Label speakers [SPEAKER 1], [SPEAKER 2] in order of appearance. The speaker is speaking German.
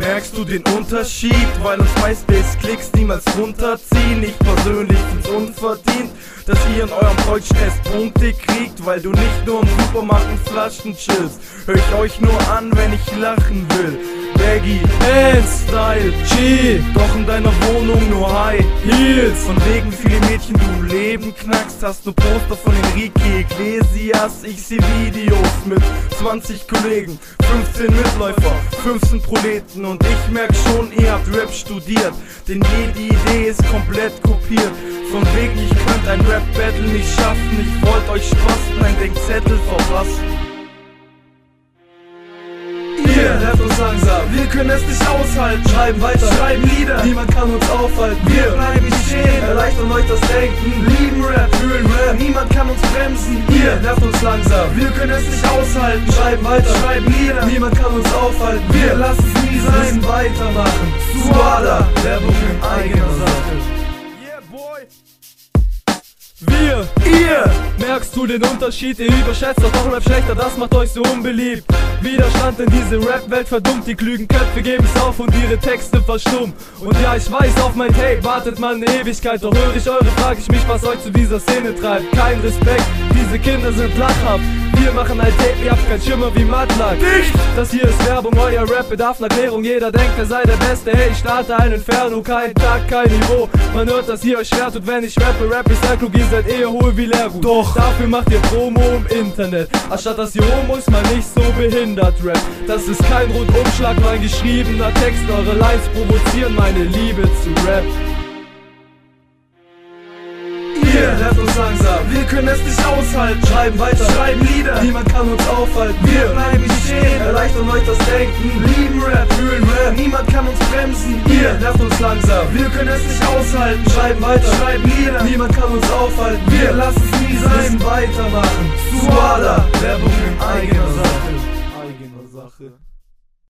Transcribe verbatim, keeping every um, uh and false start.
[SPEAKER 1] Merkst du den Unterschied? Weil uns MySpace-Klicks niemals runterziehen. Ich persönlich find's unverdient, dass ihr in eurem Deutschtest Punkte kriegt, weil du nicht nur im Supermarkt mit Flaschen chillst. Hör ich euch nur an, wenn ich lachen will. Baggy, Pants, Style, G, doch in deiner Wohnung nur High Heels. Von wegen wie viele Mädchen du Leben knackst, hast du Poster von Enrique Iglesias. Ich seh Videos mit zwanzig Kollegen, fünfzehn Mitläufer, fünfzehn Proleten. Und ich merk schon, ihr habt Rap studiert, denn jede Idee ist komplett kopiert. Von wegen ich könnt ein Rap-Battle nicht schaffen, ich wollt euch Spasten ein Denkzettel verpassen.
[SPEAKER 2] Ihr nervt uns langsam, wir können es nicht aushalten. Schreiben weiter, schreiben Lieder, niemand kann uns aufhalten. Wir bleiben nicht stehen, erleichtern euch das Denken. Lieben Rap, fühlen Rap, niemand kann uns bremsen. Ihr nervt uns langsam, wir können es nicht aushalten. Schreiben weiter, schreiben Lieder, niemand kann uns aufhalten. Wir lassen es nie sein, müssen weitermachen. Suada, Werbung in eigener Sache.
[SPEAKER 1] Yeah, boy.
[SPEAKER 2] Wir, ihr, merkst du den Unterschied? Ihr überschätzt doch doch Rap schlechter, das macht euch so unbeliebt. Widerstand in diese Rap-Welt verdummt, die klügen Köpfe geben's auf und ihre Texte verstummen. Und ja, ich weiß, auf mein Tape wartet man eine Ewigkeit, doch höre ich eure, frag ich mich, was euch zu dieser Szene treibt. Kein Respekt, diese Kinder sind lachhaft. Wir machen ein Tape, ihr habt kein Schimmer wie Matlack. Nicht! Das hier ist Werbung, euer Rap bedarf einer Klärung. Jeder denkt, er sei der Beste, hey, ich starte ein Inferno. Kein Tag, kein Niveau, man hört, dass ihr euch schwer tut. Wenn ich rappe, Rap ist sehr klug, ihr seid eher hohl wie Leergut. Doch dafür macht ihr Promo im Internet, anstatt dass ihr Homos mal nicht so behindert Rap. Das ist kein Rundumschlag, mein geschriebener Text. Eure Lines provozieren meine Liebe zu Rap. Ihr nervt uns langsam, wir können es nicht aushalten. Schreiben weiter, schreiben Lieder, niemand kann uns aufhalten. Wir bleiben nicht stehen, erleichtern euch das Denken. Lieben Rap, fühlen Rap, niemand kann uns bremsen. Ihr nervt uns langsam, wir können es nicht aushalten. Schreiben weiter, schreiben Lieder, niemand kann uns aufhalten. Wir lassen es nie sein, müssen weitermachen. Suada, Werbung in eigener Sache.